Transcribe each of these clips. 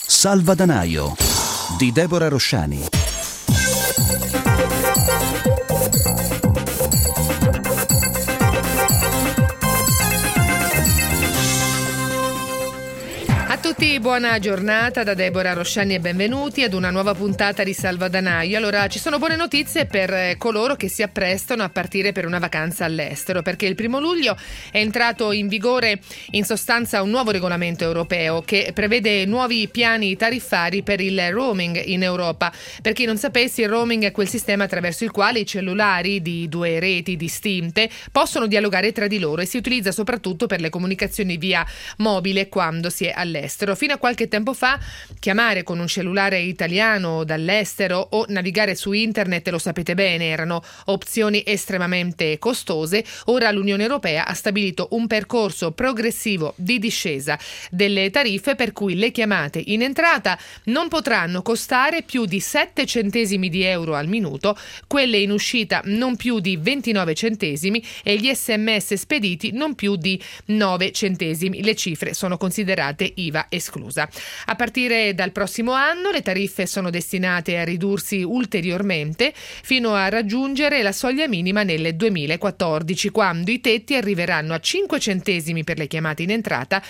Salvadanaio di Deborah Rosciani. A tutti buona giornata da Deborah Rosciani e benvenuti ad una nuova puntata di Salvadanaio. Allora, ci sono buone notizie per coloro che si apprestano a partire per una vacanza all'estero, perché il 1 luglio è entrato in vigore in sostanza un nuovo regolamento europeo che prevede nuovi piani tariffari per il roaming in Europa. Per chi non sapesse, il roaming è quel sistema attraverso il quale i cellulari di due reti distinte possono dialogare tra di loro e si utilizza soprattutto per le comunicazioni via mobile quando si è all'estero. Fino a qualche tempo fa chiamare con un cellulare italiano dall'estero o navigare su internet, lo sapete bene, erano opzioni estremamente costose. Ora l'Unione Europea ha stabilito un percorso progressivo di discesa delle tariffe per cui le chiamate in entrata non potranno costare più di 7 centesimi di euro al minuto, quelle in uscita non più di 29 centesimi e gli SMS spediti non più di 9 centesimi. Le cifre sono considerate IVA esclusa. A partire dal prossimo anno le tariffe sono destinate a ridursi ulteriormente fino a raggiungere la soglia minima nel 2014, quando i tetti arriveranno a 5 centesimi per le chiamate in entrata,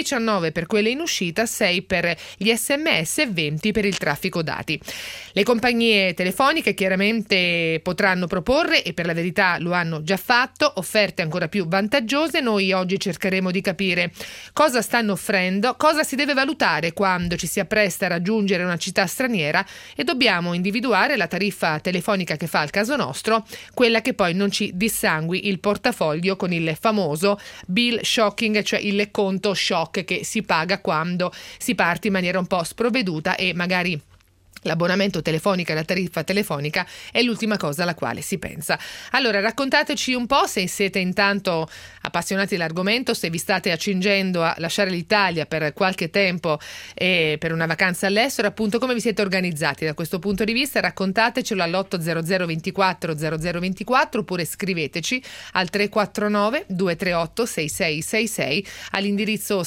19 per quelle in uscita, 6 per gli SMS e 20 per il traffico dati. Le compagnie telefoniche chiaramente potranno proporre, e per la verità lo hanno già fatto, offerte ancora più vantaggiose. Noi oggi cercheremo di capire cosa stanno offrendo, cosa si deve valutare quando ci si appresta a raggiungere una città straniera e dobbiamo individuare la tariffa telefonica che fa al caso nostro, quella che poi non ci dissangui il portafoglio con il famoso bill shocking, cioè il conto shock che si paga quando si parte in maniera un po' sprovveduta e magari l'abbonamento telefonico e la tariffa telefonica è l'ultima cosa alla quale si pensa. Allora, raccontateci un po', se siete intanto appassionati dell'argomento, se vi state accingendo a lasciare l'Italia per qualche tempo e per una vacanza all'estero, appunto, come vi siete organizzati da questo punto di vista. Raccontatecelo all'800 24 0024 oppure scriveteci al 349 238 6666 all'indirizzo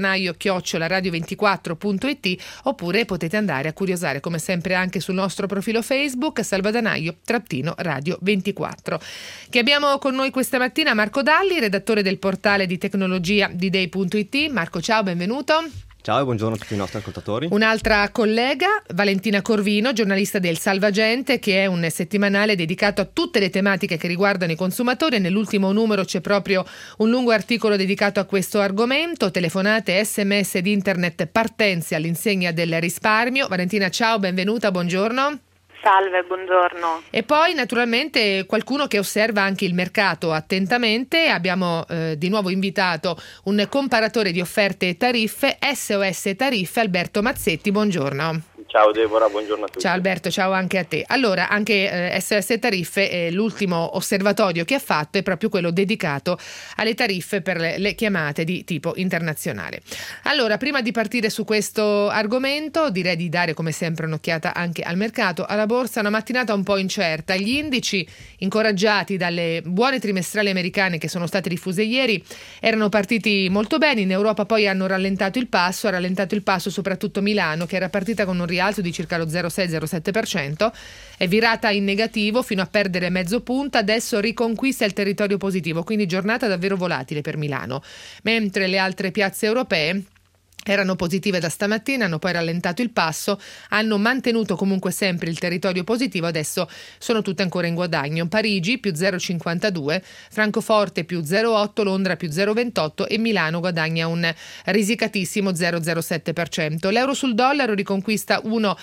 salvadanaio@radio24.it, oppure potete andare a curiosare come sempre anche sul nostro profilo Facebook Salvadanaio-Radio 24. Che abbiamo con noi questa mattina Marco Dalli, redattore del portale di tecnologia D-Day.it. Marco, ciao, benvenuto. Ciao e buongiorno a tutti i nostri ascoltatori. Un'altra collega, Valentina Corvino, giornalista del Salvagente, che è un settimanale dedicato a tutte le tematiche che riguardano i consumatori. Nell'ultimo numero c'è proprio un lungo articolo dedicato a questo argomento: telefonate, SMS ed internet, partenze all'insegna del risparmio. Valentina, ciao, benvenuta, buongiorno. Salve, buongiorno. E poi naturalmente qualcuno che osserva anche il mercato attentamente. Abbiamo di nuovo invitato un comparatore di offerte e tariffe, SOS Tariffe, Alberto Mazzetti, buongiorno. Ciao Deborah, buongiorno a tutti. Ciao Alberto, ciao anche a te. Allora, anche SOS Tariffe, l'ultimo osservatorio che ha fatto è proprio quello dedicato alle tariffe per le chiamate di tipo internazionale. Allora, prima di partire su questo argomento, direi di dare come sempre un'occhiata anche al mercato, alla borsa. Una mattinata un po' incerta. Gli indici, incoraggiati dalle buone trimestrali americane che sono state diffuse ieri, erano partiti molto bene. In Europa poi hanno rallentato il passo, soprattutto Milano, che era partita con un rialzo di circa lo 0,6-0,7%, è virata in negativo fino a perdere mezzo punto, adesso riconquista il territorio positivo, quindi giornata davvero volatile per Milano, mentre le altre piazze europee erano positive da stamattina, hanno poi rallentato il passo, hanno mantenuto comunque sempre il territorio positivo, adesso sono tutte ancora in guadagno. Parigi più 0,52, Francoforte più 0,8, Londra più 0,28 e Milano guadagna un risicatissimo 0,07%. L'euro sul dollaro riconquista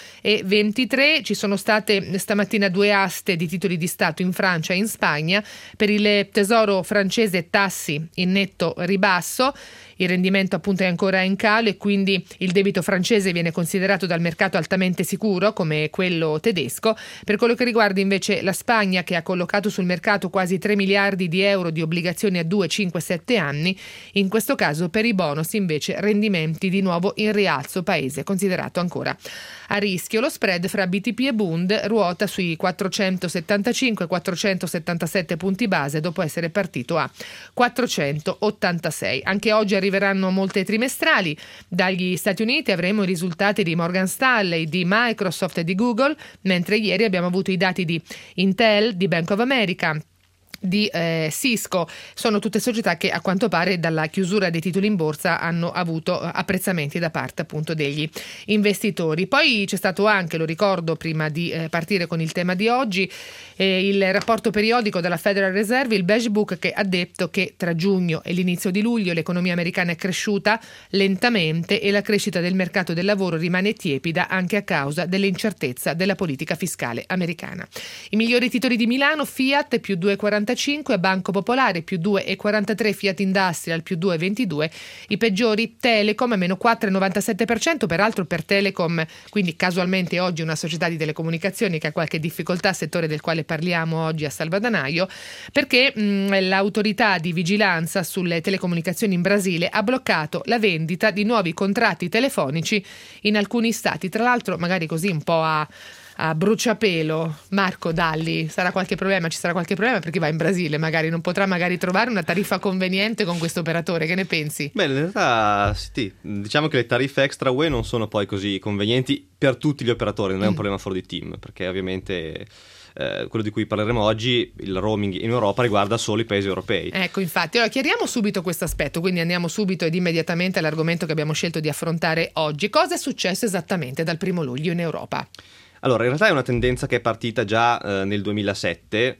1,23, ci sono state stamattina 2 aste di titoli di Stato in Francia e in Spagna, per il tesoro francese tassi in netto ribasso, il rendimento appunto è ancora in calo e quindi il debito francese viene considerato dal mercato altamente sicuro come quello tedesco. Per quello che riguarda invece la Spagna, che ha collocato sul mercato quasi 3 miliardi di euro di obbligazioni a 2, 5, 7 anni, in questo caso per i bonus invece rendimenti di nuovo in rialzo, paese considerato ancora a rischio. Lo spread fra BTP e Bund ruota sui 475-477 punti base dopo essere partito a 486. Anche oggi arriveranno molte trimestrali. Dagli Stati Uniti avremo i risultati di Morgan Stanley, di Microsoft e di Google, mentre ieri abbiamo avuto i dati di Intel, di Bank of America, di Cisco. Sono tutte società che a quanto pare dalla chiusura dei titoli in borsa hanno avuto apprezzamenti da parte appunto degli investitori. Poi c'è stato anche, lo ricordo prima di partire con il tema di oggi, il rapporto periodico della Federal Reserve, il Beige Book, che ha detto che tra giugno e l'inizio di luglio l'economia americana è cresciuta lentamente e la crescita del mercato del lavoro rimane tiepida anche a causa dell'incertezza della politica fiscale americana. I migliori titoli di Milano: Fiat più 2,45, Banco Popolare più 2,43, Fiat Industrial più 2,22, i peggiori Telecom meno 4,97%, peraltro per Telecom, quindi casualmente oggi una società di telecomunicazioni che ha qualche difficoltà, settore del quale parliamo oggi a Salvadanaio, perché l'autorità di vigilanza sulle telecomunicazioni in Brasile ha bloccato la vendita di nuovi contratti telefonici in alcuni stati. Tra l'altro magari così un po' a bruciapelo, Marco Dalli, ci sarà qualche problema perché va in Brasile, magari non potrà trovare una tariffa conveniente con questo operatore, che ne pensi? Beh, in realtà sì, diciamo che le tariffe extra UE non sono poi così convenienti per tutti gli operatori, non è un problema for the team, perché ovviamente quello di cui parleremo oggi, il roaming in Europa, riguarda solo i paesi europei. Ecco, infatti, allora chiariamo subito questo aspetto, quindi andiamo subito ed immediatamente all'argomento che abbiamo scelto di affrontare oggi. Cosa è successo esattamente dal 1° luglio in Europa? Allora, in realtà è una tendenza che è partita già nel 2007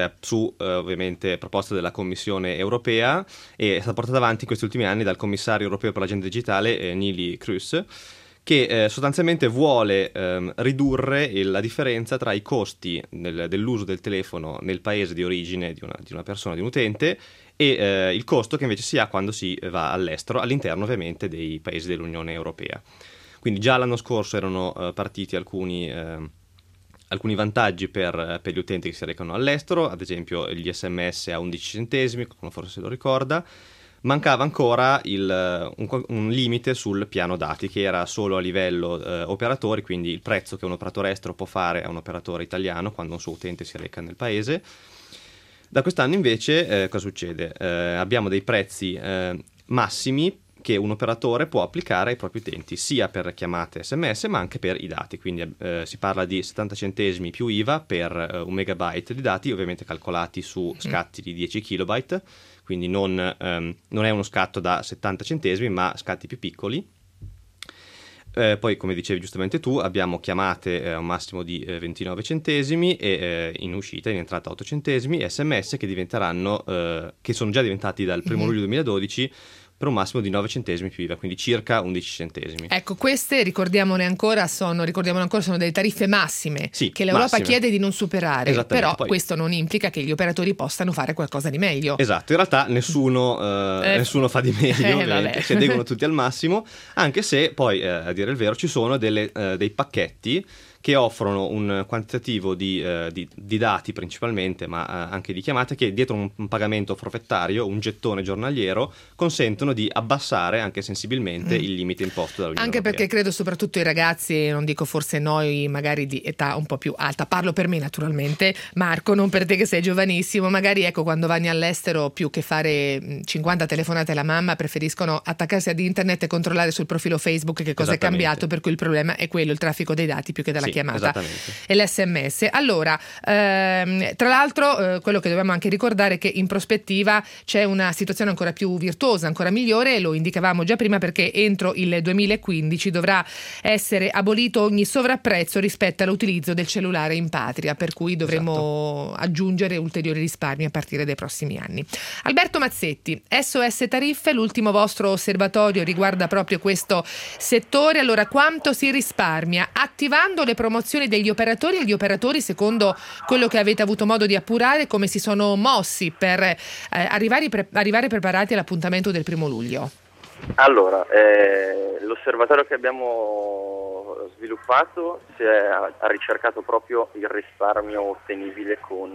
su ovviamente proposta della Commissione europea e è stata portata avanti in questi ultimi anni dal commissario europeo per l'agenda digitale Neelie Kroes, che sostanzialmente vuole ridurre la differenza tra i costi dell'uso del telefono nel paese di origine di una persona, di un utente, e il costo che invece si ha quando si va all'estero, all'interno ovviamente dei paesi dell'Unione Europea. Quindi già l'anno scorso erano partiti alcuni vantaggi per gli utenti che si recano all'estero, ad esempio gli SMS a 11 centesimi, qualcuno forse se lo ricorda. Mancava ancora un limite sul piano dati, che era solo a livello operatori, quindi il prezzo che un operatore estero può fare a un operatore italiano quando un suo utente si reca nel paese. Da quest'anno invece cosa succede? Abbiamo dei prezzi massimi che un operatore può applicare ai propri utenti, sia per chiamate SMS ma anche per i dati, quindi si parla di 70 centesimi più IVA per 1 megabyte di dati, ovviamente calcolati su scatti di 10 kilobyte, quindi non è uno scatto da 70 centesimi ma scatti più piccoli. Poi, come dicevi giustamente tu, abbiamo chiamate a un massimo di 29 centesimi e in uscita, in entrata 8 centesimi, e SMS che sono già diventati dal 1 luglio 2012 per un massimo di 9 centesimi più IVA, quindi circa 11 centesimi. Ecco, queste, ricordiamole ancora, sono delle tariffe massime, sì, che l'Europa chiede di non superare, però poi questo non implica che gli operatori possano fare qualcosa di meglio. Esatto, in realtà nessuno fa di meglio, si adeguano tutti al massimo, anche se poi, a dire il vero, ci sono dei pacchetti che offrono un quantitativo di dati principalmente, ma anche di chiamate, che dietro un pagamento forfettario, un gettone giornaliero, consentono di abbassare anche sensibilmente il limite imposto dall'Unione Anche Europea. Perché credo soprattutto i ragazzi, non dico forse noi magari di età un po' più alta, parlo per me naturalmente, Marco, non per te che sei giovanissimo, magari ecco, quando vanno all'estero, più che fare 50 telefonate alla mamma, preferiscono attaccarsi ad internet e controllare sul profilo Facebook che cosa è cambiato, per cui il problema è quello, il traffico dei dati più che della chiamata e l'SMS. Allora, tra l'altro, quello che dobbiamo anche ricordare è che in prospettiva c'è una situazione ancora più virtuosa, ancora migliore, lo indicavamo già prima, perché entro il 2015 dovrà essere abolito ogni sovrapprezzo rispetto all'utilizzo del cellulare in patria, per cui dovremo aggiungere ulteriori risparmi a partire dai prossimi anni. Alberto Mazzetti, SOS Tariffe, l'ultimo vostro osservatorio riguarda proprio questo settore. Allora, quanto si risparmia attivando le promozioni degli operatori, e gli operatori, secondo quello che avete avuto modo di appurare, come si sono mossi per arrivare preparati all'appuntamento del 1 luglio? Allora, l'osservatorio che abbiamo sviluppato ha ricercato proprio il risparmio ottenibile con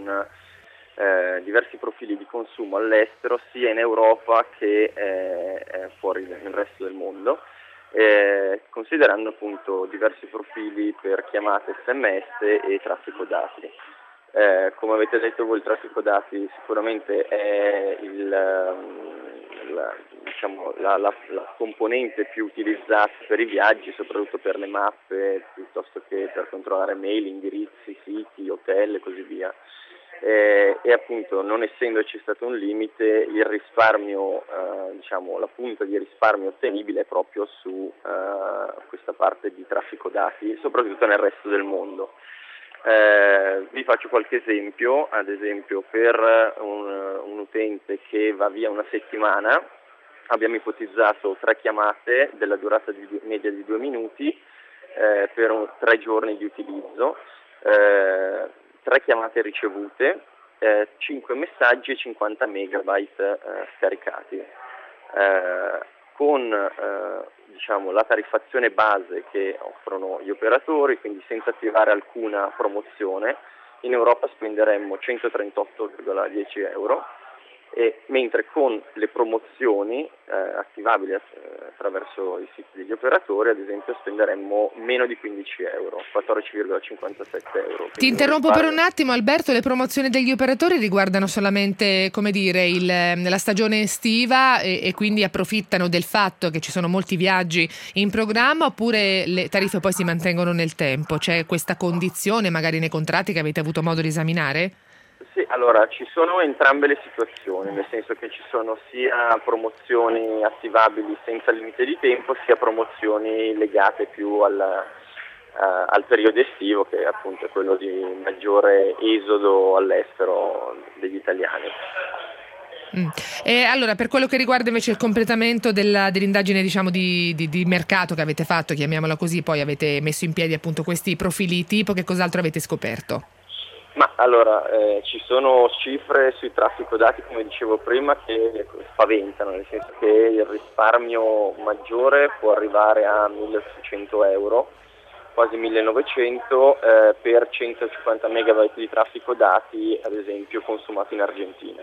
diversi profili di consumo all'estero, sia in Europa che fuori nel resto del mondo. Considerando appunto diversi profili per chiamate SMS e traffico dati. Come avete detto voi, il traffico dati sicuramente è diciamo, la componente più utilizzata per i viaggi, soprattutto per le mappe, piuttosto che per controllare mail, indirizzi, siti, hotel e così via. E appunto, non essendoci stato un limite, il risparmio, diciamo, la punta di risparmio ottenibile è proprio su questa parte di traffico dati, soprattutto nel resto del mondo. Vi faccio qualche esempio. Ad esempio, per un utente che va via una settimana abbiamo ipotizzato 3 chiamate della durata media di 2 minuti per 3 giorni di utilizzo, 3 chiamate ricevute, 5 messaggi e 50 megabyte scaricati. Con diciamo, la tariffazione base che offrono gli operatori, quindi senza attivare alcuna promozione, in Europa spenderemmo 138,10 euro, mentre con le promozioni attivabili attraverso i siti degli operatori, ad esempio, spenderemmo meno di 15 euro, 14,57 euro. Ti interrompo per un attimo, Alberto. Le promozioni degli operatori riguardano solamente, come dire, la stagione estiva e quindi approfittano del fatto che ci sono molti viaggi in programma, oppure le tariffe poi si mantengono nel tempo? C'è questa condizione magari nei contratti che avete avuto modo di esaminare? Sì, allora ci sono entrambe le situazioni, nel senso che ci sono sia promozioni attivabili senza limite di tempo, sia promozioni legate più al periodo estivo, che appunto è quello di maggiore esodo all'estero degli italiani. E allora, per quello che riguarda invece il completamento dell'indagine, diciamo, di mercato che avete fatto, chiamiamola così, poi avete messo in piedi appunto questi profili tipo, che cos'altro avete scoperto? Ma allora, ci sono cifre sui traffico dati, come dicevo prima, che spaventano, nel senso che il risparmio maggiore può arrivare a 1.800 euro, quasi 1.900 per 150 megabyte di traffico dati, ad esempio, consumato in Argentina.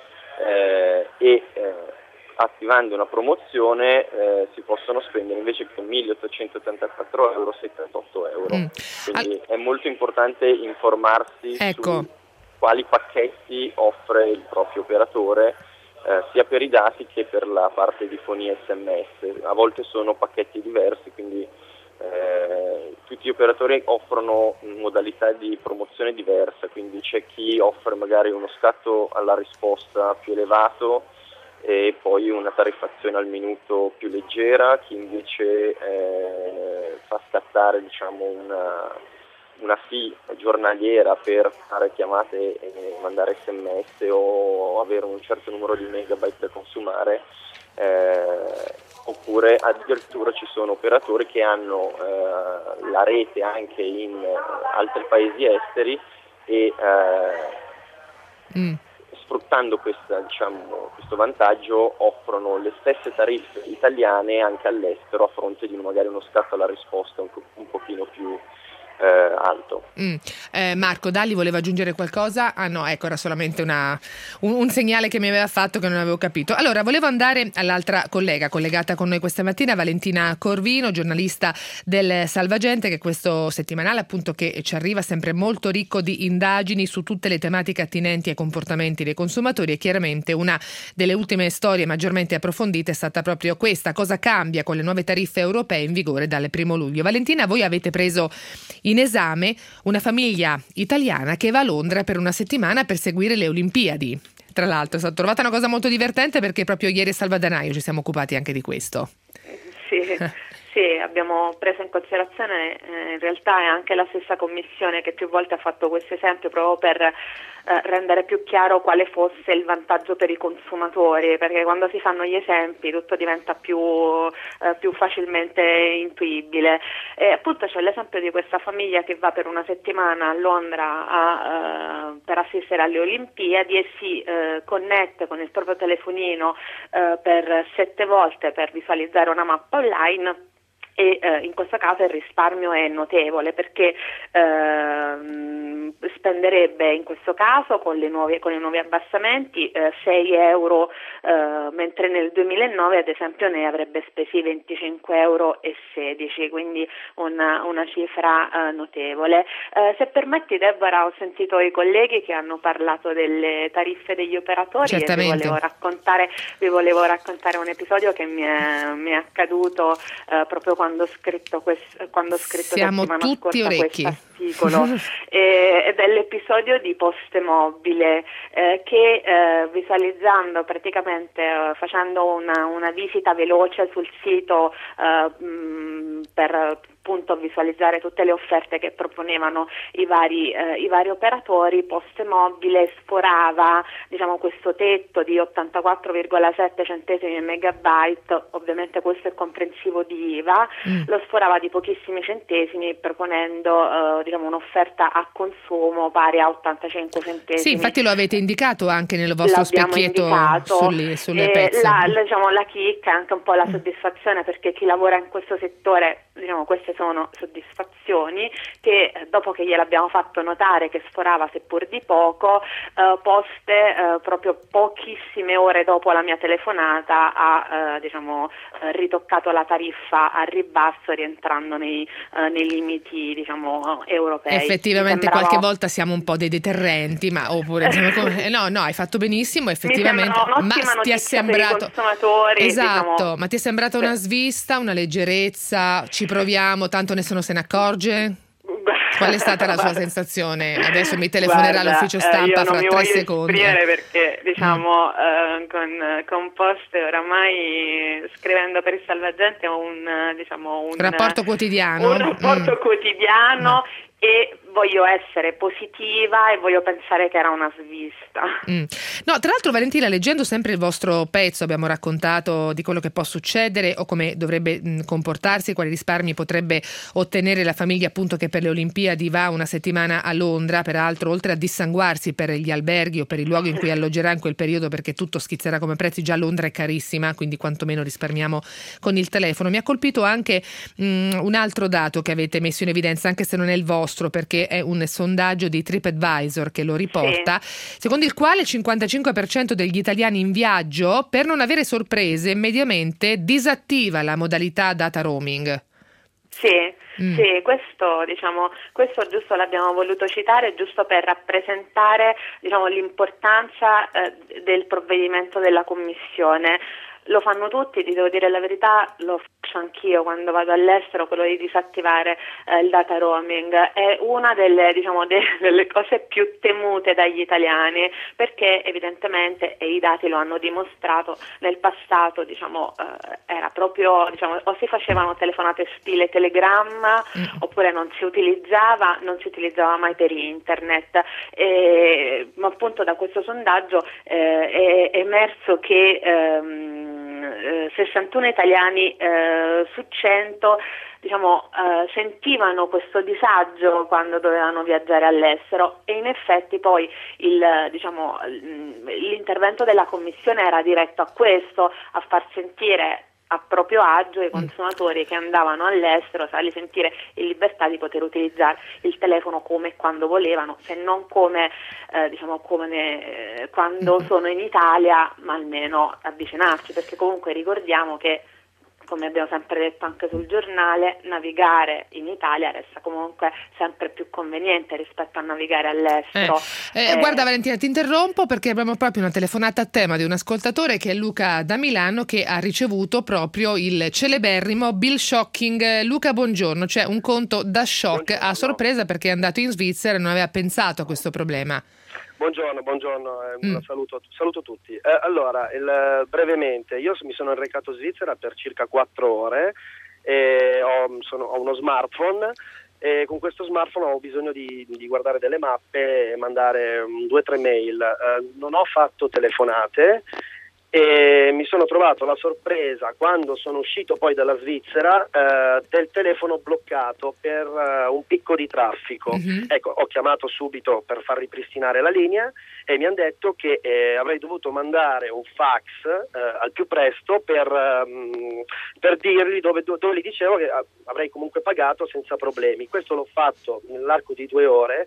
Attivando una promozione si possono spendere invece che 1.884 euro 78 euro. Quindi è molto importante informarsi su quali pacchetti offre il proprio operatore, sia per i dati che per la parte di fonia SMS. A volte sono pacchetti diversi, quindi tutti gli operatori offrono modalità di promozione diversa, quindi c'è chi offre magari uno scatto alla risposta più elevato e poi una tariffazione al minuto più leggera, chi invece fa scattare, diciamo, una fee giornaliera per fare chiamate e mandare SMS o avere un certo numero di megabyte da consumare, oppure addirittura ci sono operatori che hanno la rete anche in altri paesi esteri e sfruttando questo vantaggio offrono le stesse tariffe italiane anche all'estero, a fronte di magari uno scatto alla risposta un pochino più alto. Marco Dalli voleva aggiungere qualcosa? Ah no, ecco, era solamente un segnale che mi aveva fatto che non avevo capito. Allora, volevo andare all'altra collegata con noi questa mattina, Valentina Corvino, giornalista del Salvagente, che questo settimanale appunto che ci arriva sempre molto ricco di indagini su tutte le tematiche attinenti ai comportamenti dei consumatori, e chiaramente una delle ultime storie maggiormente approfondite è stata proprio questa: cosa cambia con le nuove tariffe europee in vigore dal 1 luglio. Valentina, voi avete preso in esame una famiglia italiana che va a Londra per una settimana per seguire le Olimpiadi. Tra l'altro è stata trovata una cosa molto divertente, perché proprio ieri a Salvadanaio ci siamo occupati anche di questo. Sì, abbiamo preso in considerazione, in realtà è anche la stessa commissione che più volte ha fatto questo esempio proprio per rendere più chiaro quale fosse il vantaggio per i consumatori, perché quando si fanno gli esempi tutto diventa più facilmente intuibile. E appunto c'è l'esempio di questa famiglia che va per una settimana a Londra per assistere alle Olimpiadi e si connette con il proprio telefonino per 7 volte per visualizzare una mappa online. E in questo caso il risparmio è notevole, perché spenderebbe in questo caso con i nuovi abbassamenti 6 euro, mentre nel 2009 ad esempio ne avrebbe spesi 25,16 euro, quindi una cifra notevole. Se permetti, Deborah, ho sentito i colleghi che hanno parlato delle tariffe degli operatori. Certamente. E vi volevo raccontare un episodio che mi è accaduto proprio quando ho scritto Siamo settimana tutti scorsa orecchi. questo articolo, ed è l'episodio di Poste Mobile, che visualizzando praticamente, facendo una visita veloce sul sito per appunto visualizzare tutte le offerte che proponevano i vari operatori, Poste Mobile sforava, diciamo, questo tetto di 84,7 centesimi al megabyte. Ovviamente questo è comprensivo di IVA, lo sforava di pochissimi centesimi, proponendo diciamo un'offerta a consumo pari a 85 centesimi. Sì, infatti lo avete indicato anche nel vostro specchietto sulle pezze. La chicca è anche un po' la soddisfazione, perché chi lavora in questo settore, diciamo, queste sono soddisfazioni che dopo che gliel'abbiamo fatto notare che sforava seppur di poco, Poste proprio pochissime ore dopo la mia telefonata ha ritoccato la tariffa a ribasso, rientrando nei limiti, diciamo, europei. Effettivamente qualche volta siamo un po' dei deterrenti, oppure no, hai fatto benissimo, effettivamente. Ma ti è sembrato, per i consumatori, esatto, diciamo, ma ti è sembrata una svista, una leggerezza? Ci proviamo, tanto nessuno se ne accorge? Qual è stata la sua sensazione? Adesso mi telefonerà l'ufficio stampa fra 3 secondi. Io non mi voglio esprimere perché, diciamo, con Poste oramai, scrivendo per il Salvagente, ho un rapporto quotidiano. Un rapporto quotidiano. E voglio essere positiva e voglio pensare che era una svista. No, tra l'altro, Valentina, leggendo sempre il vostro pezzo abbiamo raccontato di quello che può succedere o come dovrebbe comportarsi, quali risparmi potrebbe ottenere la famiglia appunto che per le Olimpiadi va una settimana a Londra, peraltro oltre a dissanguarsi per gli alberghi o per i luoghi in cui alloggerà in quel periodo, perché tutto schizzerà come prezzi, già Londra è carissima, quindi quantomeno risparmiamo con il telefono. Mi ha colpito anche un altro dato che avete messo in evidenza, anche se non è il vostro, perché è un sondaggio di TripAdvisor che lo riporta, secondo il quale il 55% degli italiani in viaggio, per non avere sorprese, mediamente disattiva la modalità data roaming. Sì, questo giusto l'abbiamo voluto citare, giusto per rappresentare, diciamo, l'importanza del provvedimento della Commissione. Lo fanno tutti, ti devo dire la verità, lo faccio anch'io quando vado all'estero, quello di disattivare il data roaming. È una delle cose più temute dagli italiani, perché evidentemente, e i dati lo hanno dimostrato, nel passato, era proprio, o si facevano telefonate stile telegramma, oppure non si utilizzava mai per internet. Ma appunto da questo sondaggio è emerso che 61 italiani su 100 sentivano questo disagio quando dovevano viaggiare all'estero, e in effetti poi l'intervento della Commissione era diretto a questo, a far sentire a proprio agio i consumatori che andavano all'estero, farli sentire in libertà di poter utilizzare il telefono come e quando volevano, se non come quando sono in Italia, ma almeno avvicinarci, perché comunque ricordiamo che, come abbiamo sempre detto anche sul giornale, navigare in Italia resta comunque sempre più conveniente rispetto a navigare all'estero. Guarda Valentina, ti interrompo perché abbiamo proprio una telefonata a tema di un ascoltatore, che è Luca da Milano, che ha ricevuto proprio il celeberrimo bill shocking. Luca, buongiorno. C'è un conto da shock a sorpresa perché è andato in Svizzera e non aveva pensato a questo problema. Buongiorno, saluto tutti. Allora, brevemente, io mi sono recato in Svizzera per circa 4 ore, ho uno smartphone, e con questo smartphone ho bisogno di guardare delle mappe e mandare 2-3 mail. Non ho fatto telefonate e mi sono trovato la sorpresa, quando sono uscito poi dalla Svizzera, del telefono bloccato per un picco di traffico. Ecco, ho chiamato subito per far ripristinare la linea e mi hanno detto che avrei dovuto mandare un fax al più presto per dirgli dove gli dicevo che avrei comunque pagato senza problemi. Questo l'ho fatto nell'arco di 2 ore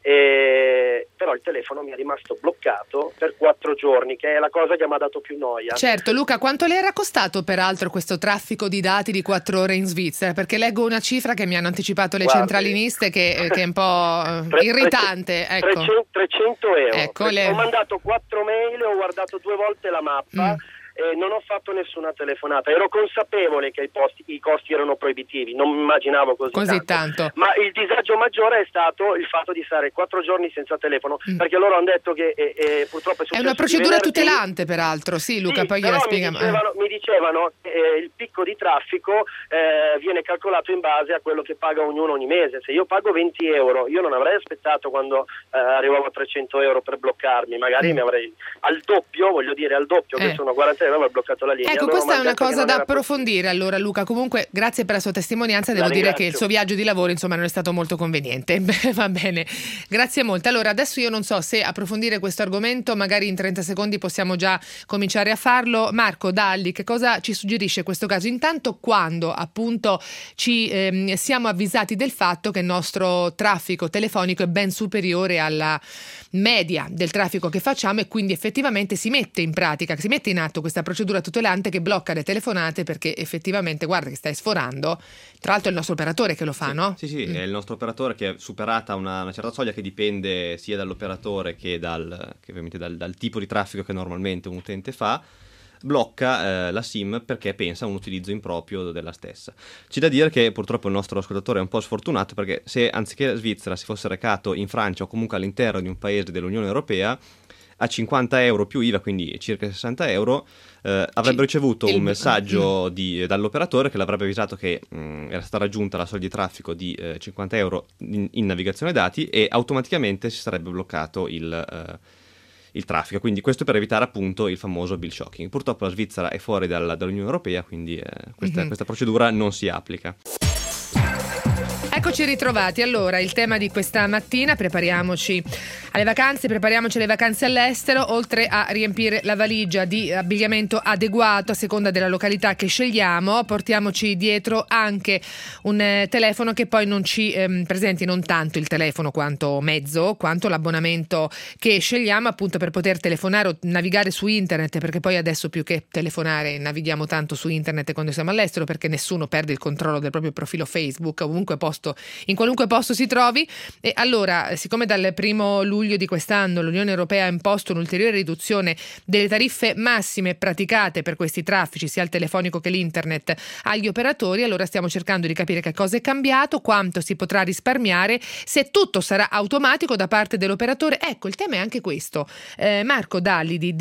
Però il telefono mi è rimasto bloccato per 4 giorni, che è la cosa che mi ha dato più noia. Certo, Luca, quanto le era costato peraltro questo traffico di dati di 4 ore in Svizzera? Perché leggo una cifra che mi hanno anticipato le centraliniste che è un po' irritante. Ecco. 300 euro. Ecco, Ho mandato 4 mail, ho guardato 2 volte la mappa. Non ho fatto nessuna telefonata, ero consapevole che i costi erano proibitivi, non mi immaginavo così tanto. Ma il disagio maggiore è stato il fatto di stare 4 giorni senza telefono, perché loro hanno detto che purtroppo è successo. È una procedura tutelante, peraltro, sì, Luca, sì, poi gliela spieghiamo. Mi dicevano che il picco di traffico viene calcolato in base a quello che paga ognuno ogni mese. Se io pago 20 euro, io non avrei aspettato quando arrivavo a 300 euro per bloccarmi, magari mi avrei al doppio, che sono 40 euro, bloccato la linea. Ecco, questa è una cosa da approfondire. Allora, Luca, comunque grazie per la sua testimonianza. Devo dire che il suo viaggio di lavoro non è stato molto conveniente. Va bene, grazie molto. Allora, adesso io non so se approfondire questo argomento, magari in 30 secondi possiamo già cominciare a farlo. Marco Dalli, che cosa ci suggerisce questo caso? Intanto, quando appunto ci siamo avvisati del fatto che il nostro traffico telefonico è ben superiore alla media del traffico che facciamo, e quindi effettivamente si mette in atto questa procedura tutelante che blocca le telefonate, perché effettivamente guarda che stai sforando. Tra l'altro è il nostro operatore che lo fa, no? Sì, è il nostro operatore, che è superata una certa soglia che dipende sia dall'operatore che ovviamente dal tipo di traffico che normalmente un utente fa, blocca la SIM perché pensa a un utilizzo improprio della stessa. C'è da dire che purtroppo il nostro ascoltatore è un po' sfortunato, perché se anziché la Svizzera si fosse recato in Francia o comunque all'interno di un paese dell'Unione Europea, a 50 euro più IVA, quindi circa 60 euro, avrebbe ricevuto un messaggio dall'operatore che l'avrebbe avvisato che era stata raggiunta la soglia di traffico di 50 euro in navigazione dati, e automaticamente si sarebbe bloccato il traffico. Quindi questo per evitare appunto il famoso bill shocking. Purtroppo la Svizzera è fuori dall'Unione Europea, quindi questa procedura non si applica. Eccoci ritrovati. Allora, il tema di questa mattina: prepariamoci alle vacanze all'estero. Oltre a riempire la valigia di abbigliamento adeguato a seconda della località che scegliamo, portiamoci dietro anche un telefono che poi non ci presenti non tanto il telefono quanto mezzo, quanto l'abbonamento che scegliamo appunto per poter telefonare o navigare su internet, perché poi adesso più che telefonare navighiamo tanto su internet quando siamo all'estero, perché nessuno perde il controllo del proprio profilo Facebook, ovunque in qualunque posto si trovi. E allora, siccome dal 1 luglio di quest'anno l'Unione Europea ha imposto un'ulteriore riduzione delle tariffe massime praticate per questi traffici, sia il telefonico che l'internet, agli operatori, allora stiamo cercando di capire che cosa è cambiato, quanto si potrà risparmiare, se tutto sarà automatico da parte dell'operatore. Ecco, il tema è anche questo. Marco Dalli di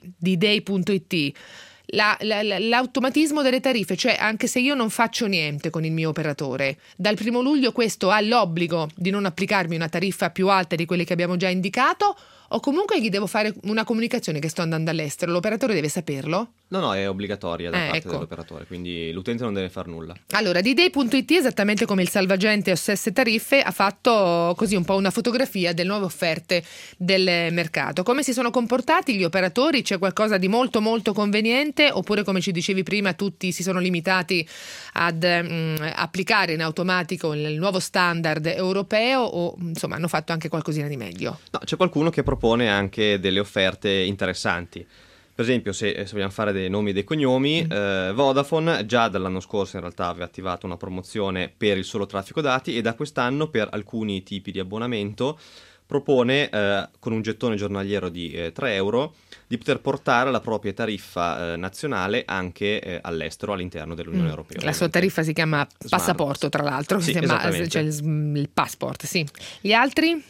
dday.it. L'automatismo delle tariffe, cioè anche se io non faccio niente con il mio operatore, dal 1 luglio questo ha l'obbligo di non applicarmi una tariffa più alta di quelle che abbiamo già indicato, o comunque gli devo fare una comunicazione che sto andando all'estero? L'operatore deve saperlo? No, è obbligatoria da parte ecco. dell'operatore, quindi l'utente non deve far nulla. Allora, dday.it, esattamente come il salvagente OSS Tariffe, ha fatto così un po' una fotografia delle nuove offerte del mercato. Come si sono comportati gli operatori? C'è qualcosa di molto molto conveniente, oppure, come ci dicevi prima, tutti si sono limitati ad applicare in automatico il nuovo standard europeo, o insomma hanno fatto anche qualcosina di meglio? No, c'è qualcuno che propone anche delle offerte interessanti. Per esempio, se vogliamo fare dei nomi e dei cognomi, Vodafone già dall'anno scorso in realtà aveva attivato una promozione per il solo traffico dati, e da quest'anno per alcuni tipi di abbonamento propone con un gettone giornaliero di 3 euro di poter portare la propria tariffa nazionale anche all'estero, all'interno dell'Unione Europea. La sua tariffa si chiama passaporto, tra l'altro, sì, cioè il passport, sì. Gli altri?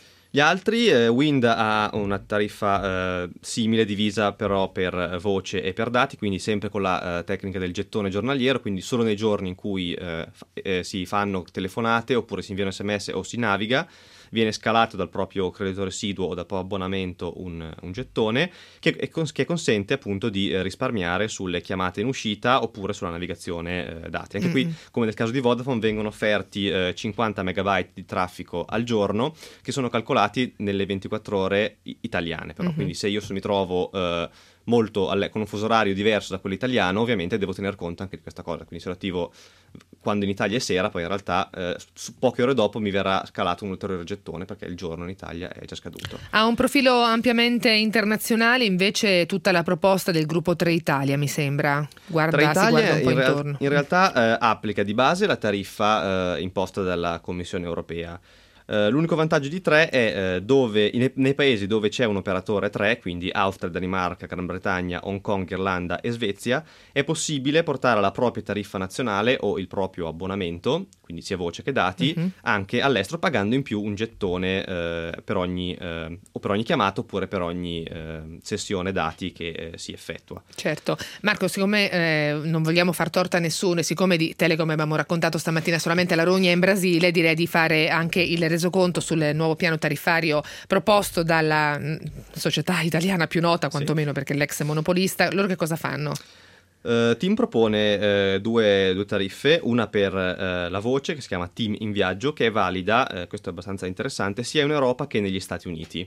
Wind ha una tariffa simile, divisa però per voce e per dati, quindi sempre con la tecnica del gettone giornaliero, quindi solo nei giorni in cui si fanno telefonate oppure si inviano SMS o si naviga, viene scalato dal proprio creditore residuo o dal proprio abbonamento un gettone che consente appunto di risparmiare sulle chiamate in uscita oppure sulla navigazione dati. Anche qui, come nel caso di Vodafone, vengono offerti 50 megabyte di traffico al giorno, che sono calcolati nelle 24 ore italiane però. Quindi se io mi trovo con un fuso orario diverso da quello italiano, ovviamente devo tener conto anche di questa cosa. Quindi se lo attivo quando in Italia è sera, poi in realtà poche ore dopo mi verrà scalato un ulteriore gettone perché il giorno in Italia è già scaduto. Ha un profilo ampiamente internazionale invece tutta la proposta del gruppo Tre Italia, mi sembra. Si guarda un po' intorno. In realtà applica di base la tariffa imposta dalla Commissione europea. L'unico vantaggio di Tre è nei paesi dove c'è un operatore Tre, quindi Austria, Danimarca, Gran Bretagna, Hong Kong, Irlanda e Svezia, è possibile portare la propria tariffa nazionale o il proprio abbonamento, quindi sia voce che dati, anche all'estero, pagando in più un gettone per ogni chiamata oppure per ogni sessione dati che si effettua. Certo. Marco, siccome non vogliamo far torto a nessuno e siccome di Telecom abbiamo raccontato stamattina solamente la rogna in Brasile, direi di fare anche il resoconto sul nuovo piano tariffario proposto dalla società italiana più nota, quantomeno perché l'ex monopolista. Loro che cosa fanno? TIM propone due tariffe, una per la voce che si chiama TIM in viaggio, che è valida, questo è abbastanza interessante, sia in Europa che negli Stati Uniti.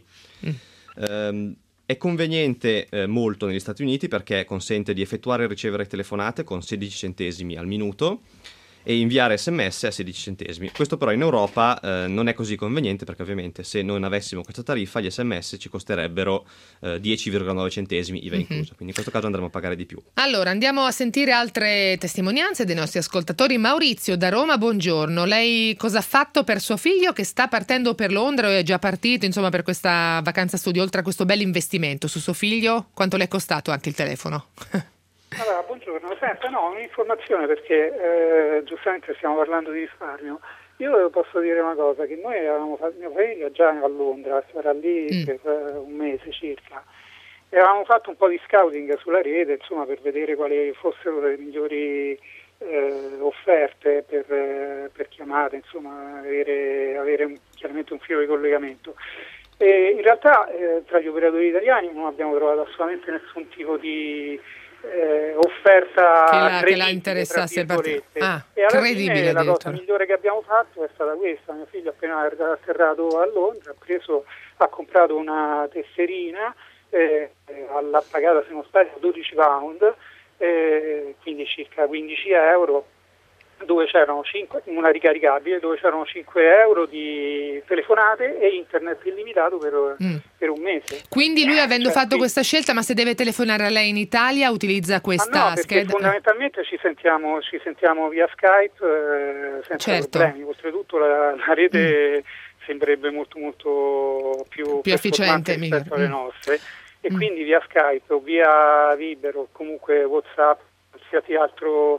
È conveniente molto negli Stati Uniti perché consente di effettuare e ricevere telefonate con 16 centesimi al minuto e inviare sms a 16 centesimi. Questo però in Europa non è così conveniente perché ovviamente se non avessimo questa tariffa gli sms ci costerebbero 10,9 centesimi IVA inclusa, quindi in questo caso andremo a pagare di più. Allora andiamo a sentire altre testimonianze dei nostri ascoltatori. Maurizio da Roma, buongiorno. Lei cosa ha fatto per suo figlio che sta partendo per Londra o è già partito insomma per questa vacanza studio, oltre a questo bel investimento su suo figlio? Quanto le è costato anche il telefono? Allora, buongiorno, senta, un'informazione perché giustamente stiamo parlando di risparmio. Io posso dire una cosa, che noi avevamo fatto, mio figlio già a Londra, sarà lì per un mese circa, e avevamo fatto un po' di scouting sulla rete, insomma, per vedere quali fossero le migliori offerte per chiamate, insomma, avere chiaramente un filo di collegamento. E in realtà tra gli operatori italiani non abbiamo trovato assolutamente nessun tipo di offerta che la interessasse e alla credibile fine la cosa migliore che abbiamo fatto è stata questa. Mio figlio appena atterrato a Londra ha comprato una tesserina, l'ha pagata se non sbaglio 12 pound, quindi circa 15 euro, dove c'erano una ricaricabile, dove c'erano 5 euro di telefonate e internet illimitato per un mese. Quindi lui avendo fatto questa scelta, ma se deve telefonare a lei in Italia utilizza questa no, perché fondamentalmente ci sentiamo via Skype senza problemi. Oltretutto la rete sembrerebbe molto molto più efficiente rispetto alle nostre, e quindi via Skype o via Viber o comunque WhatsApp, qualsiasi altro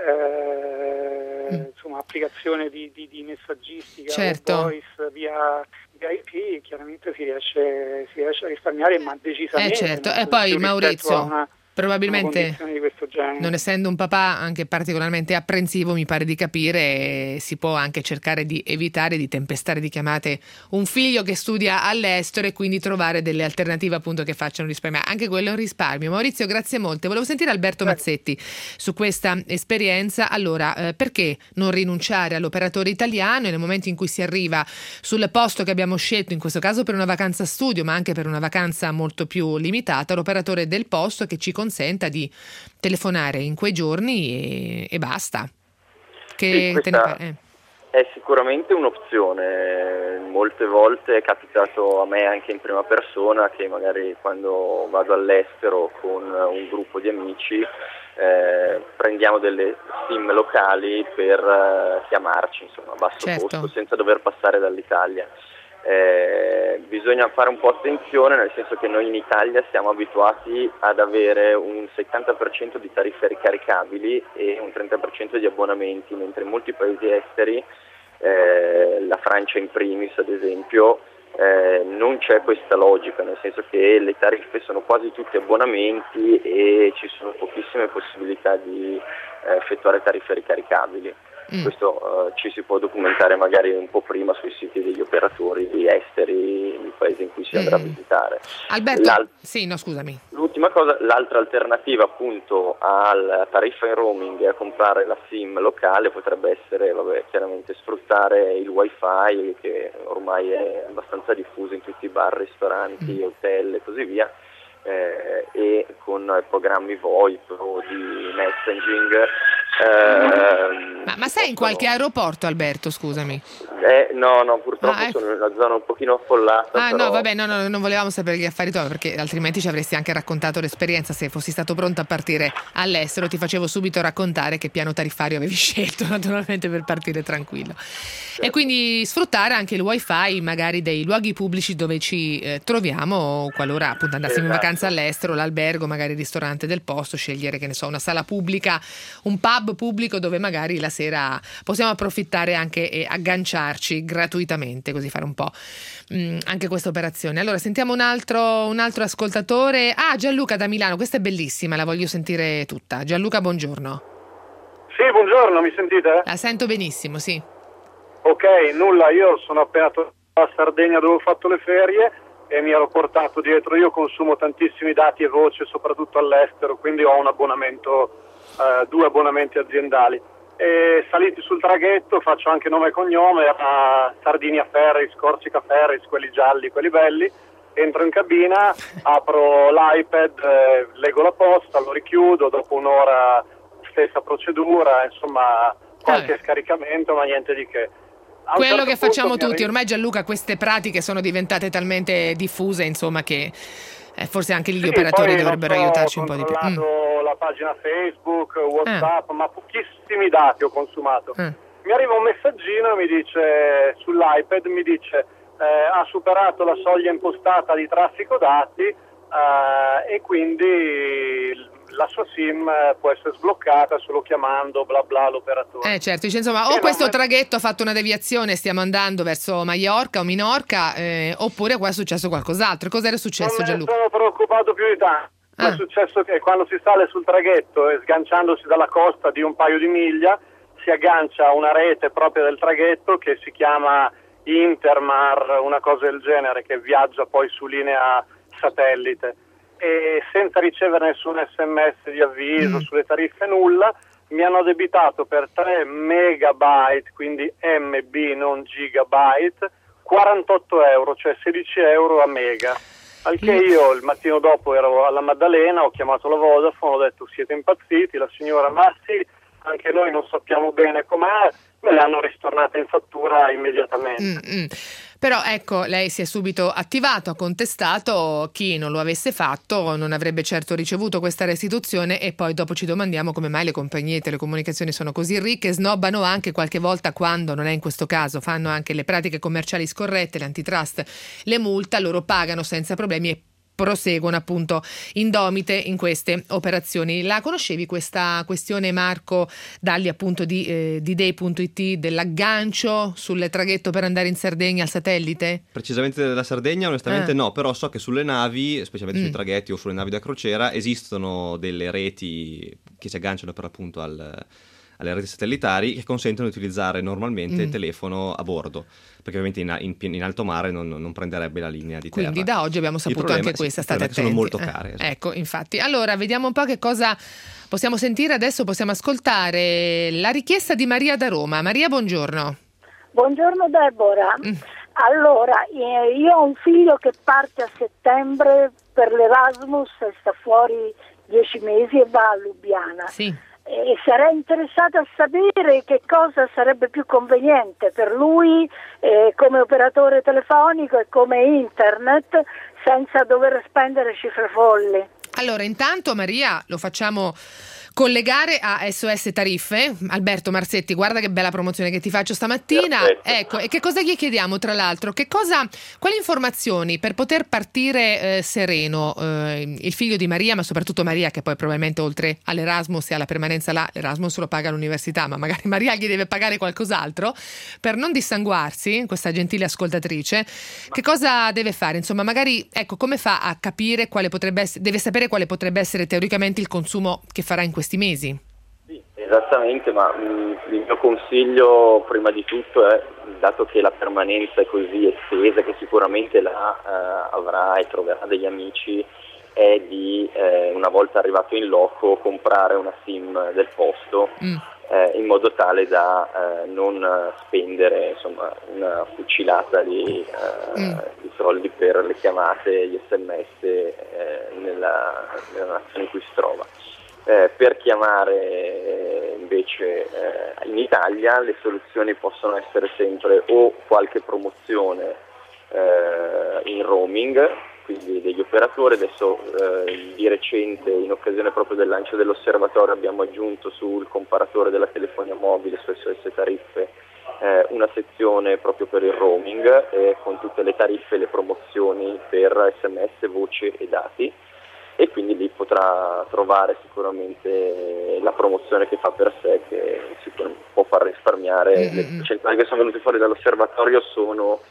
insomma applicazione di messaggistica o voice via IP, chiaramente si riesce a risparmiare, ma decisamente. Certo. E poi Maurizio probabilmente, non essendo un papà anche particolarmente apprensivo, mi pare di capire, si può anche cercare di evitare di tempestare di chiamate un figlio che studia all'estero e quindi trovare delle alternative appunto che facciano risparmiare. Anche quello è un risparmio. Maurizio, grazie molte. Volevo sentire Alberto Mazzetti su questa esperienza. Allora, perché non rinunciare all'operatore italiano e nel momento in cui si arriva sul posto che abbiamo scelto, in questo caso per una vacanza studio, ma anche per una vacanza molto più limitata, l'operatore del posto che ci consenta di telefonare in quei giorni e basta. È sicuramente un'opzione. Molte volte è capitato a me anche in prima persona che magari quando vado all'estero con un gruppo di amici prendiamo delle SIM locali per chiamarci, insomma, a basso costo, senza dover passare dall'Italia. Bisogna fare un po' attenzione, nel senso che noi in Italia siamo abituati ad avere un 70% di tariffe ricaricabili e un 30% di abbonamenti, mentre in molti paesi esteri, la Francia in primis ad esempio, non c'è questa logica, nel senso che le tariffe sono quasi tutte abbonamenti e ci sono pochissime possibilità di effettuare tariffe ricaricabili. Questo ci si può documentare magari un po' prima sui siti degli operatori esteri nei paesi in cui si andrà a visitare. Alberto, scusami. L'ultima cosa, l'altra alternativa appunto alla tariffa in roaming e a comprare la SIM locale potrebbe essere, chiaramente sfruttare il wifi che ormai è abbastanza diffuso in tutti i bar, ristoranti, hotel e così via, e con programmi VoIP o di messaging. Ma sei in qualche aeroporto, Alberto, scusami? No, purtroppo sono in una zona un pochino affollata. No, vabbè, no, non volevamo sapere gli affari tuoi, perché altrimenti ci avresti anche raccontato l'esperienza. Se fossi stato pronto a partire all'estero, ti facevo subito raccontare che piano tariffario avevi scelto, naturalmente, per partire tranquillo. Certo. E quindi sfruttare anche il wifi magari dei luoghi pubblici dove ci troviamo, qualora appunto andassimo in vacanza all'estero, l'albergo, magari il ristorante del posto, scegliere, che ne so, una sala pubblica, un pub pubblico dove magari la sera possiamo approfittare anche e agganciarci gratuitamente, così fare un po' anche questa operazione. Allora sentiamo un altro ascoltatore. Gianluca da Milano, questa è bellissima, la voglio sentire tutta. Gianluca, buongiorno. Sì, buongiorno, mi sentite? La sento benissimo, sì. Ok, nulla, io sono appena tornato a Sardegna dove ho fatto le ferie e mi ero portato dietro, io consumo tantissimi dati e voce soprattutto all'estero, quindi ho un abbonamento, 2 abbonamenti aziendali. E saliti sul traghetto, faccio anche nome e cognome, a Sardinia Ferries, Corsica Ferries, quelli gialli, quelli belli, entro in cabina, apro l'iPad, leggo la posta, lo richiudo, dopo un'ora stessa procedura, insomma qualche scaricamento, ma niente di che. Quello che facciamo tutti, ormai Gianluca queste pratiche sono diventate talmente diffuse, insomma, che forse anche gli operatori dovrebbero aiutarci un po' di più. La pagina Facebook, WhatsApp, ma pochissimi dati ho consumato. Mi arriva un messaggino e mi dice, sull'iPad, mi dice ha superato la soglia impostata di traffico dati e quindi la sua SIM può essere sbloccata solo chiamando bla bla l'operatore. Certo, dice, insomma, o questo traghetto ha fatto una deviazione, stiamo andando verso Maiorca o Minorca, oppure qua è successo qualcos'altro. Cos'era successo, Gianluca? Non mi sono preoccupato più di tanto. È successo che quando si sale sul traghetto e sganciandosi dalla costa di un paio di miglia si aggancia a una rete propria del traghetto che si chiama Intermar, una cosa del genere, che viaggia poi su linea satellite, e senza ricevere nessun SMS di avviso sulle tariffe, nulla, mi hanno addebitato per 3 megabyte, quindi MB non gigabyte, 48 euro, cioè 16 euro a mega. Al che io il mattino dopo ero alla Maddalena, ho chiamato la Vodafone, ho detto siete impazziti, la signora ma sì, anche noi non sappiamo bene com'è, me le hanno ristornate in fattura immediatamente. Però ecco, lei si è subito attivato, ha contestato, chi non lo avesse fatto non avrebbe certo ricevuto questa restituzione, e poi dopo ci domandiamo come mai le compagnie di telecomunicazioni sono così ricche, snobbano anche qualche volta, quando non è in questo caso, fanno anche le pratiche commerciali scorrette, l'antitrust le multa, loro pagano senza problemi e proseguono appunto indomite in queste operazioni. La conoscevi questa questione, Marco Dalli, appunto di Day.it, dell'aggancio sul traghetto per andare in Sardegna al satellite? Precisamente della Sardegna onestamente no, però so che sulle navi, specialmente sui traghetti o sulle navi da crociera, esistono delle reti che si agganciano per appunto alle reti satellitari che consentono di utilizzare normalmente il telefono a bordo, perché ovviamente in alto mare non prenderebbe la linea di terra. Quindi da oggi abbiamo saputo anche questa, state attenti. Sono molto care. Ecco, infatti. Allora, vediamo un po' che cosa possiamo sentire adesso. Possiamo ascoltare la richiesta di Maria da Roma. Maria, buongiorno. Buongiorno Deborah. Allora, io ho un figlio che parte a settembre per l'Erasmus, sta fuori 10 mesi e va a Lubiana. Sì. E sarei interessata a sapere che cosa sarebbe più conveniente per lui come operatore telefonico e come internet, senza dover spendere cifre folli. Allora, intanto Maria lo facciamo collegare a SOS Tariffe. Alberto Marzetti, guarda che bella promozione che ti faccio stamattina. Perfetto. Ecco, e che cosa gli chiediamo tra l'altro? Quali informazioni per poter partire sereno il figlio di Maria, ma soprattutto Maria, che poi probabilmente oltre all'Erasmus e alla permanenza là, l'Erasmus lo paga l'università, ma magari Maria gli deve pagare qualcos'altro, per non dissanguarsi, questa gentile ascoltatrice, che cosa deve fare? Insomma, magari, ecco, come fa a capire quale potrebbe essere, deve sapere quale potrebbe essere teoricamente il consumo che farà in questi mesi? Sì, esattamente, ma il mio consiglio prima di tutto è, dato che la permanenza è così estesa, che sicuramente là avrà e troverà degli amici è di, una volta arrivato in loco, comprare una SIM del posto, in modo tale da non spendere una fucilata di soldi per le chiamate, gli SMS nella nazione in cui si trova. Per chiamare invece in Italia le soluzioni possono essere sempre o qualche promozione in roaming, quindi degli operatori. Adesso di recente, in occasione proprio del lancio dell'osservatorio, abbiamo aggiunto sul comparatore della telefonia mobile, su SOS Tariffe, una sezione proprio per il roaming, con tutte le tariffe e le promozioni per SMS, voce e dati, e quindi lì potrà trovare sicuramente la promozione che fa per sé, che sicuramente può far risparmiare. Le percentuali che sono venute fuori dall'osservatorio sono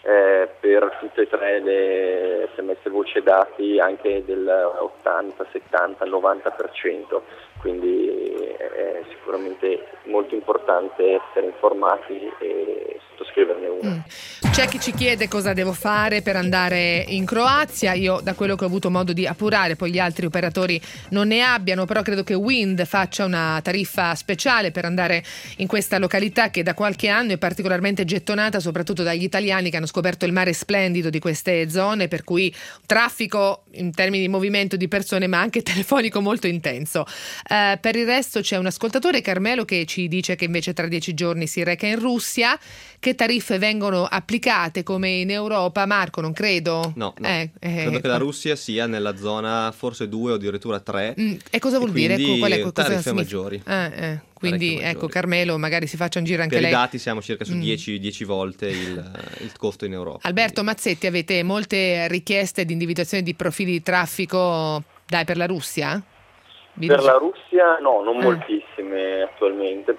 per tutte e tre le SMS, voce e dati anche del 80, 70, 90%, quindi è sicuramente molto importante essere informati e sottoscriverne uno. C'è chi ci chiede cosa devo fare per andare in Croazia. Io, da quello che ho avuto modo di appurare, poi gli altri operatori non ne abbiano, però credo che Wind faccia una tariffa speciale per andare in questa località che da qualche anno è particolarmente gettonata soprattutto dagli italiani, che hanno scoperto il mare splendido di queste zone, per cui traffico in termini di movimento di persone ma anche telefonico molto intenso. Per il resto c'è un ascoltatore, Carmelo, che ci dice che invece tra 10 giorni si reca in Russia. Che tariffe vengono applicate come in Europa? Marco, non credo. No. Credo che la Russia sia nella zona forse 2 o addirittura 3. E cosa vuol dire? Qual è tariffe maggiori. Quindi ecco, Carmelo, magari si faccia un giro anche per lei. Per i dati siamo circa su 10 volte il costo in Europa. Alberto Mazzetti, avete molte richieste di individuazione di profili di traffico per la Russia? Per la Russia no, non moltissime attualmente,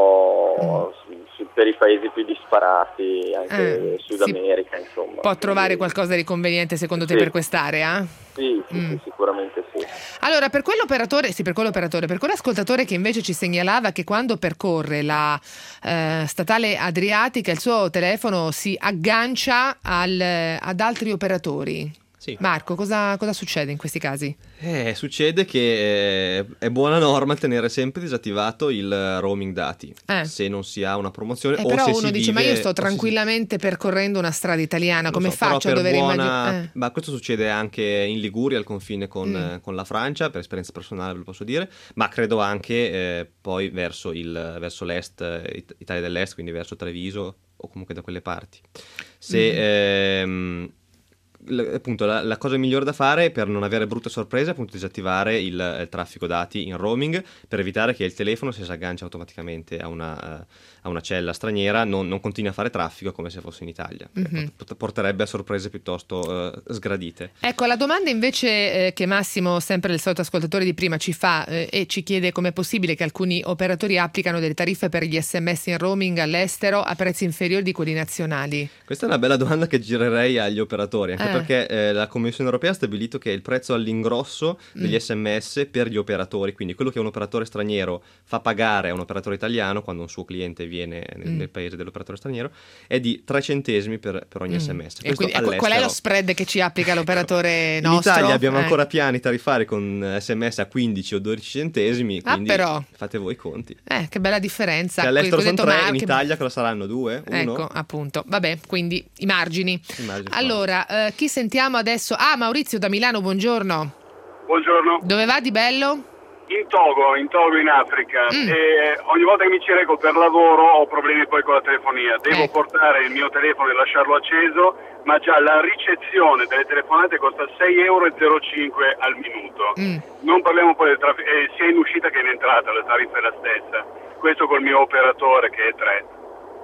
però per i paesi più disparati, anche Sud America, insomma. Può trovare qualcosa di conveniente secondo te per quest'area? Sì, sicuramente sì. Allora, per quell'ascoltatore che invece ci segnalava che quando percorre la statale Adriatica il suo telefono si aggancia ad altri operatori. Sì. Marco, cosa succede in questi casi? Succede che è buona norma tenere sempre disattivato il roaming dati, se non si ha una promozione o però se uno si dice: vive, ma io sto tranquillamente percorrendo una strada italiana, come faccio a dover immaginare? Ma questo succede anche in Liguria, al confine con la Francia, per esperienza personale ve lo posso dire, ma credo anche poi verso l'est, Italia dell'Est, quindi verso Treviso o comunque da quelle parti. Appunto la cosa migliore da fare per non avere brutte sorprese è appunto disattivare il traffico dati in roaming, per evitare che il telefono, se si aggancia automaticamente a una cella straniera, non continui a fare traffico come se fosse in Italia. Porterebbe a sorprese piuttosto sgradite. Ecco, la domanda invece che Massimo, sempre il solito ascoltatore di prima, ci fa e ci chiede com'è possibile che alcuni operatori applicano delle tariffe per gli SMS in roaming all'estero a prezzi inferiori di quelli nazionali. Questa è una bella domanda che girerei agli operatori, anche perché la Commissione Europea ha stabilito che il prezzo all'ingrosso degli SMS per gli operatori, quindi quello che un operatore straniero fa pagare a un operatore italiano quando un suo cliente viene nel paese dell'operatore straniero, è di 3 centesimi per ogni SMS. E quindi, qual è lo spread che ci applica l'operatore nostro? In Italia abbiamo ancora piani tariffari con SMS a 15 o 12 centesimi, quindi però fate voi i conti. Che bella differenza. Che all'estero sono 3, in Italia cosa saranno 2? 1? Ecco, appunto. Vabbè, quindi i margini. Allora, chi sentiamo adesso? Maurizio da Milano, buongiorno. Buongiorno. Dove va di bello? In Togo in Africa. E ogni volta che mi ci reco per lavoro ho problemi poi con la telefonia. Devo portare il mio telefono e lasciarlo acceso, ma già la ricezione delle telefonate costa 6,05 € al minuto. Non parliamo poi del traffico, sia in uscita che in entrata, la tariffa è la stessa. Questo col mio operatore che è 3.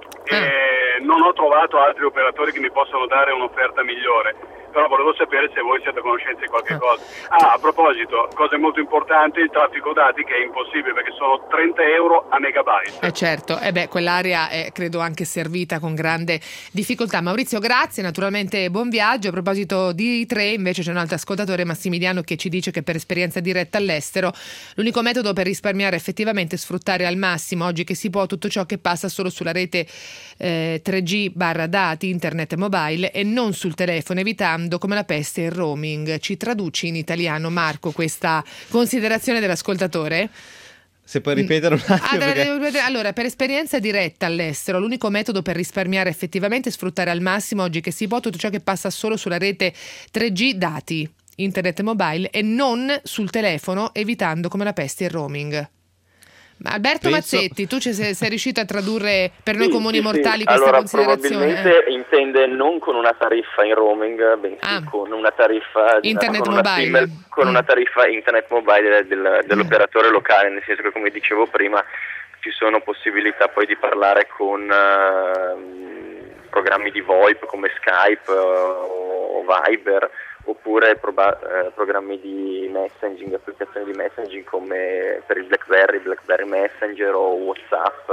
Non ho trovato altri operatori che mi possano dare un'offerta migliore, però volevo sapere se voi siete a conoscenza di qualche cosa. A proposito, cosa molto importante, il traffico dati, che è impossibile perché sono 30 € a megabyte. Certo, quell'area è credo anche servita con grande difficoltà. Maurizio, grazie, naturalmente buon viaggio. A proposito di 3, invece c'è un altro ascoltatore, Massimiliano, che ci dice che per esperienza diretta all'estero l'unico metodo per risparmiare effettivamente è sfruttare al massimo, oggi che si può, tutto ciò che passa solo sulla rete 3G/dati, internet e mobile, e non sul telefono, evitando evitando come la peste il roaming. Ci traduci in italiano, Marco, questa considerazione dell'ascoltatore? Se puoi ripetere un attimo. Allora, per esperienza diretta all'estero, l'unico metodo per risparmiare effettivamente è sfruttare al massimo, oggi che si può, tutto ciò che passa solo sulla rete 3G dati, internet mobile, e non sul telefono, evitando come la peste il roaming. Alberto Mazzetti, tu sei riuscito a tradurre per noi comuni mortali questa considerazione? Probabilmente intende non con una tariffa in roaming, bensì con una tariffa internet mobile. Con una tariffa internet mobile dell'operatore locale, nel senso che, come dicevo prima, ci sono possibilità poi di parlare con programmi di VoIP come Skype o Viber, oppure programmi di messaging, applicazioni di messaging come per il BlackBerry Messenger o WhatsApp.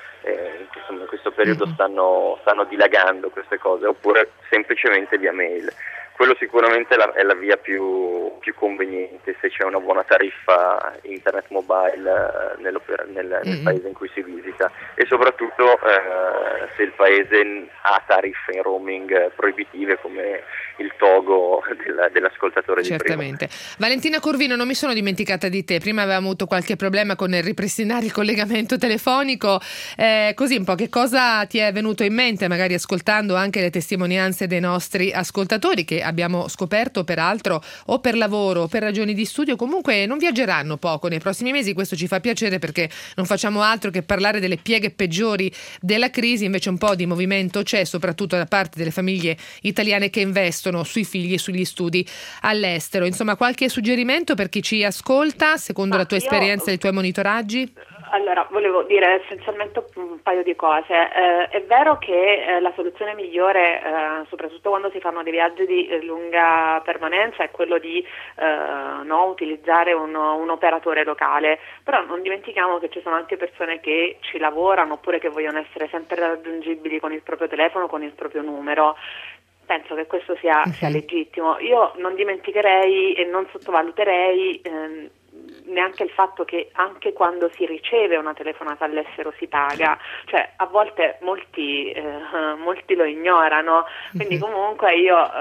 In questo periodo stanno dilagando queste cose, oppure semplicemente via mail. Quello sicuramente è la via più conveniente se c'è una buona tariffa internet mobile nel paese in cui si visita, e soprattutto se il paese ha tariffe in roaming proibitive come il Togo dell'ascoltatore di prima. Certamente. Valentina Corvino, non mi sono dimenticata di te, prima avevamo avuto qualche problema con il ripristinare il collegamento telefonico, così un po' che cosa ti è venuto in mente, magari ascoltando anche le testimonianze dei nostri ascoltatori, che abbiamo scoperto peraltro o per lavoro o per ragioni di studio comunque non viaggeranno poco nei prossimi mesi. Questo ci fa piacere perché non facciamo altro che parlare delle pieghe peggiori della crisi, invece un po' di movimento c'è, soprattutto da parte delle famiglie italiane che investono sui figli e sugli studi all'estero. Insomma, qualche suggerimento per chi ci ascolta secondo la tua esperienza e i tuoi monitoraggi? Allora, volevo dire essenzialmente un paio di cose. È vero che la soluzione migliore, soprattutto quando si fanno dei viaggi di lunga permanenza, è quello di utilizzare un operatore locale, però non dimentichiamo che ci sono anche persone che ci lavorano oppure che vogliono essere sempre raggiungibili con il proprio telefono, con il proprio numero. Penso che questo sia legittimo. Io non dimenticherei e non sottovaluterei neanche il fatto che anche quando si riceve una telefonata all'estero si paga, cioè a volte molti lo ignorano, quindi comunque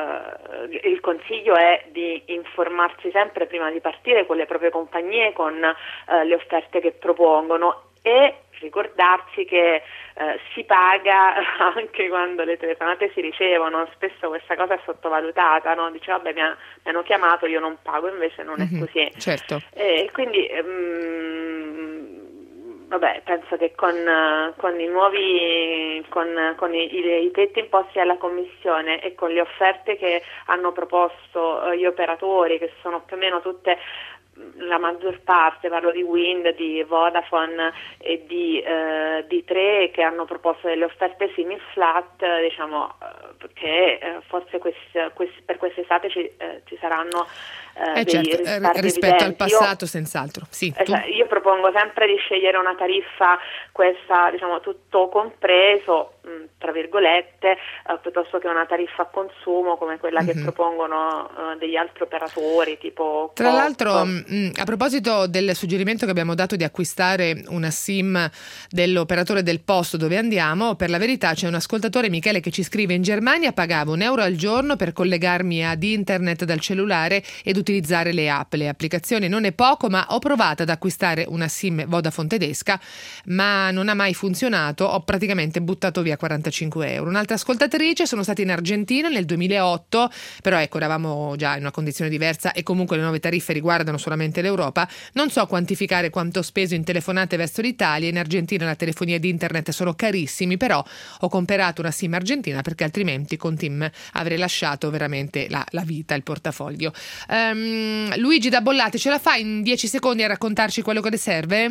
il consiglio è di informarsi sempre prima di partire con le proprie compagnie, con le offerte che propongono, e ricordarsi che si paga anche quando le telefonate si ricevono. Spesso questa cosa è sottovalutata, no? Dice vabbè, mi hanno chiamato, io non pago, invece non è così. Certo. Quindi penso che con i nuovi con i tetti imposti alla Commissione e con le offerte che hanno proposto gli operatori, che sono più o meno tutte, la maggior parte, parlo di Wind, di Vodafone e di Tre, che hanno proposto delle offerte simil flat, diciamo che forse per quest'estate ci saranno certo, rispetto al passato, senz'altro. Sì, io propongo sempre di scegliere una tariffa, questa diciamo tutto compreso, tra virgolette, piuttosto che una tariffa a consumo come quella che propongono degli altri operatori tipo Tra l'altro, a proposito del suggerimento che abbiamo dato di acquistare una SIM dell'operatore del posto dove andiamo, per la verità c'è un ascoltatore, Michele, che ci scrive: in Germania pagavo €1 al giorno per collegarmi ad internet dal cellulare ed utilizzare le app, le applicazioni. Non è poco, ma ho provato ad acquistare una SIM Vodafone tedesca, ma non ha mai funzionato, ho praticamente buttato via €45. Un'altra ascoltatrice: sono stata in Argentina nel 2008, però ecco, eravamo già in una condizione diversa e comunque le nuove tariffe riguardano solamente l'Europa. Non so quantificare quanto ho speso in telefonate verso l'Italia. In Argentina la telefonia ed internet sono carissimi, però ho comprato una SIM argentina perché altrimenti con TIM avrei lasciato veramente la vita, il portafoglio. Luigi da Bollate, ce la fai in 10 secondi a raccontarci quello che le serve?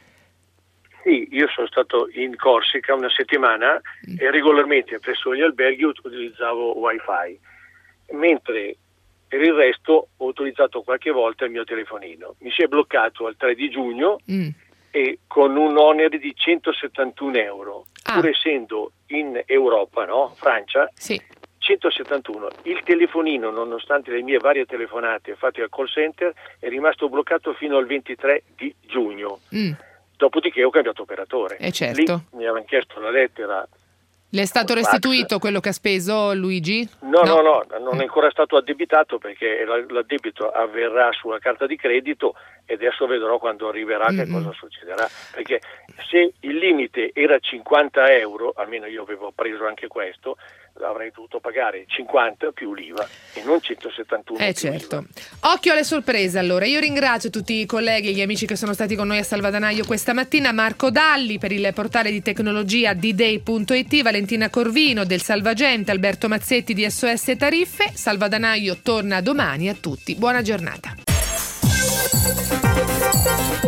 Sì, io sono stato in Corsica una settimana e regolarmente presso gli alberghi utilizzavo Wi-Fi, mentre per il resto ho utilizzato qualche volta il mio telefonino. Mi si è bloccato al 3 di giugno e con un onere di €171, pur essendo in Europa, no? Francia, sì. 171. Il telefonino, nonostante le mie varie telefonate fatte al call center, è rimasto bloccato fino al 23 di giugno. Dopodiché ho cambiato operatore. Certo. Lì mi avevano chiesto la lettera Le è stato restituito quello che ha speso Luigi? No, non è ancora stato addebitato perché l'addebito avverrà sulla carta di credito e adesso vedrò quando arriverà che cosa succederà, perché se il limite era 50 euro, almeno io avevo preso anche questo, avrei dovuto pagare 50 più l'IVA e non 171 più certo. l'IVA. Occhio alle sorprese allora. Io ringrazio tutti i colleghi e gli amici che sono stati con noi a Salvadanaio questa mattina: Marco Dalli per il portale di tecnologia dday.it, Valentina Corvino del Salvagente, Alberto Mazzetti di SOS Tariffe. Salvadanaio torna domani. A tutti buona giornata.